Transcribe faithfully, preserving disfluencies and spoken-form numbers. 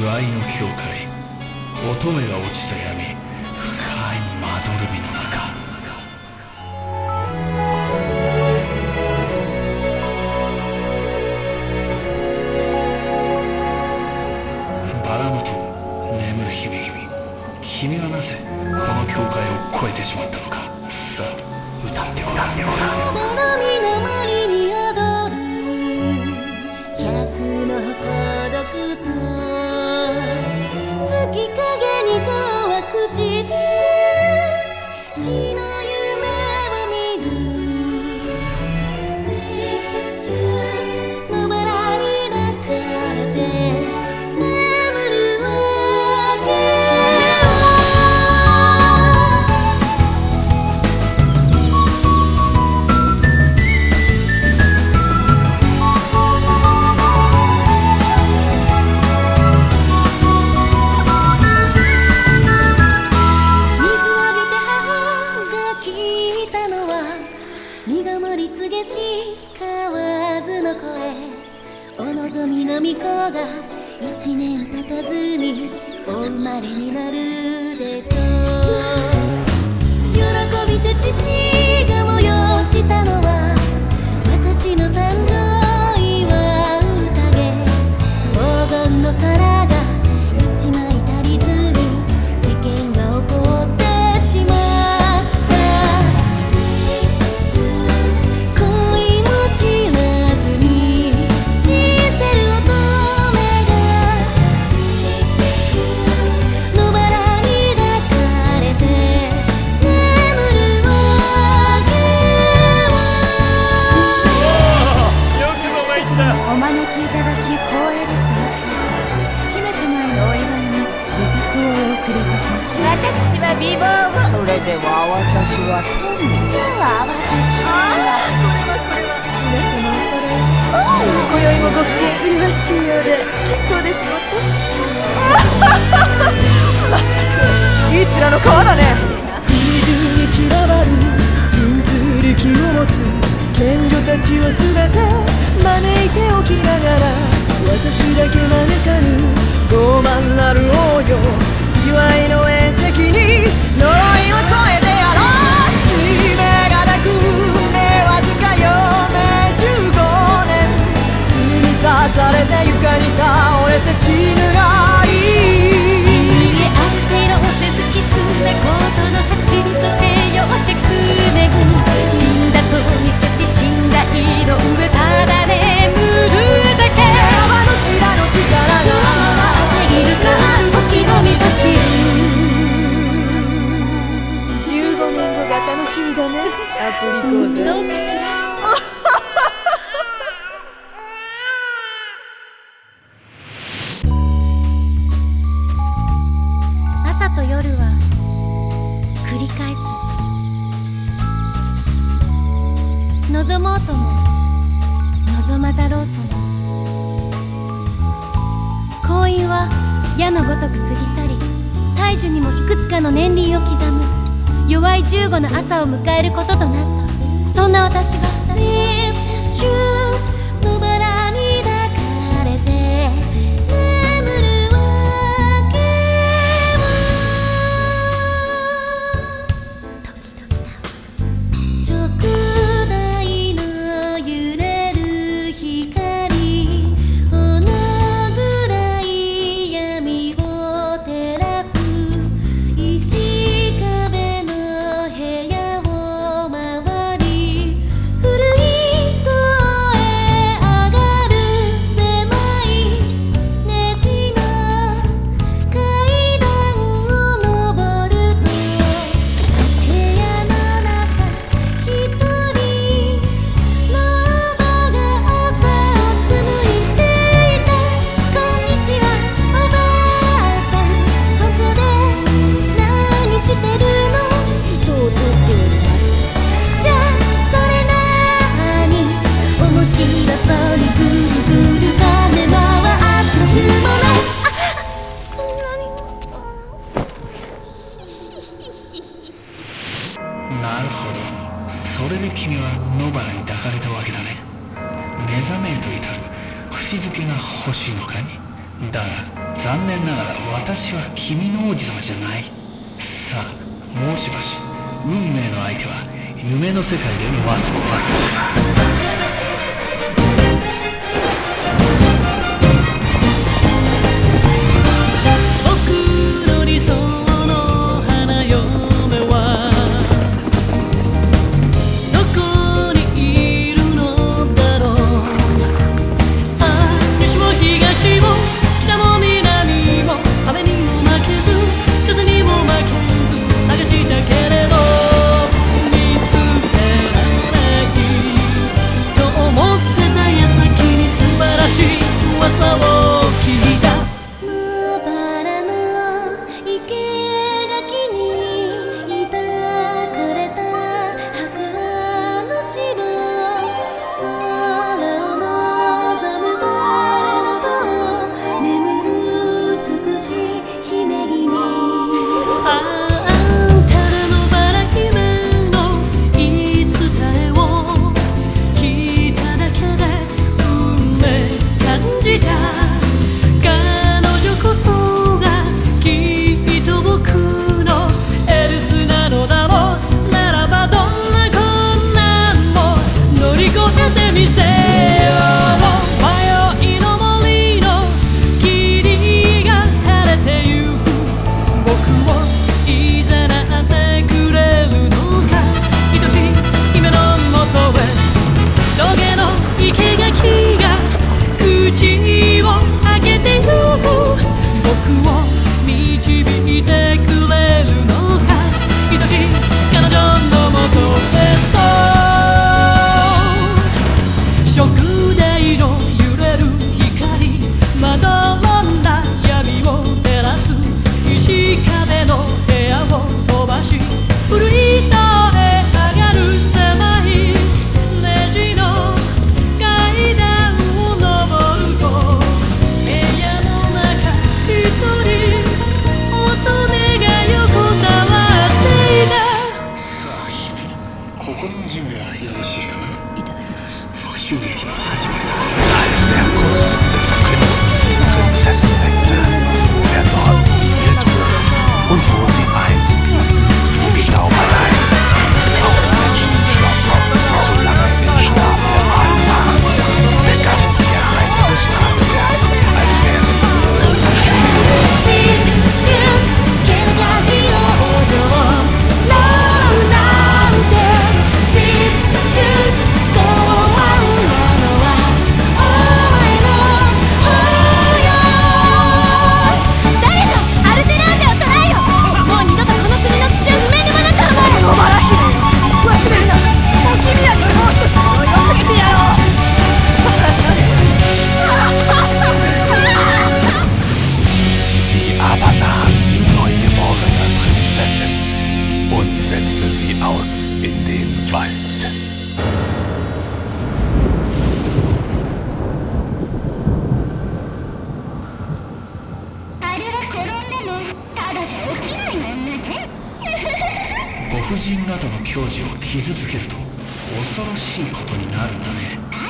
愛の境界、乙女が落ちた闇、深いまどろみの中。バラの塔、眠る姫君、君はなぜこの境界を越えてしまったのか。さあ歌ってごらん。 身が盛りつげし河津の声、お望みの巫女が一年経たずにお生まれになるでしょう。喜びて父が催したのは私の誕生祝う宴、黄金の皿が一枚足りずに事件が起こってしまう。私は美貌を。それでは私は天女。では私は。これはこれは皆様お揃い。今宵もご機嫌麗しいようで結構ですことまったくいつらの顔だね。 国中に散らばる神通力を持つ賢女たちをすべて招いておきながら、私だけ招かぬ傲慢なる王よ、祝いの宴席に呪いを添えてやろう。夢がなく目わずか余命じゅうごねん、罪に刺されて床に倒れて死ぬがいい。 家ある程度せずきつねことの走りそてよひゃくねん、死んだと見せて死んだ井の上ただ眠るだけ。 山の地らの力がいるか時を見ざしじゅうごねんごが楽しみだね、アプリコーゼ。 どうかしら。朝と夜は繰り返す。望もうとも望まざろうとも、婚姻は矢のごとく過ぎ去り、大樹にもいくつかの年輪を刻む弱いじゅうごの朝を迎えることとなった。そんな私が野バラに抱かれて眠るわけは、時々だ食台の揺れる光、ほの暗い闇を照らす石壁の部屋を回り、古い声上がる狭いねじの階段を登ると、部屋の中一人老婆が朝を紡いでいた。こんにちはおばあさん、ここで何してるの。 人を取っております。 じゃあそれなに面白そうにぐるぐる金回ってるもの。あ、こんなになるほど、それで君は野原に抱かれたわけだね。目覚めへと至る口づけが欲しいのかい。 だが残念ながら私は君の王子様じゃない。さあもうしばし運命の相手は夢の世界で待つものだ。 ご婦人方の矜持を傷つけると恐ろしいことになるんだね。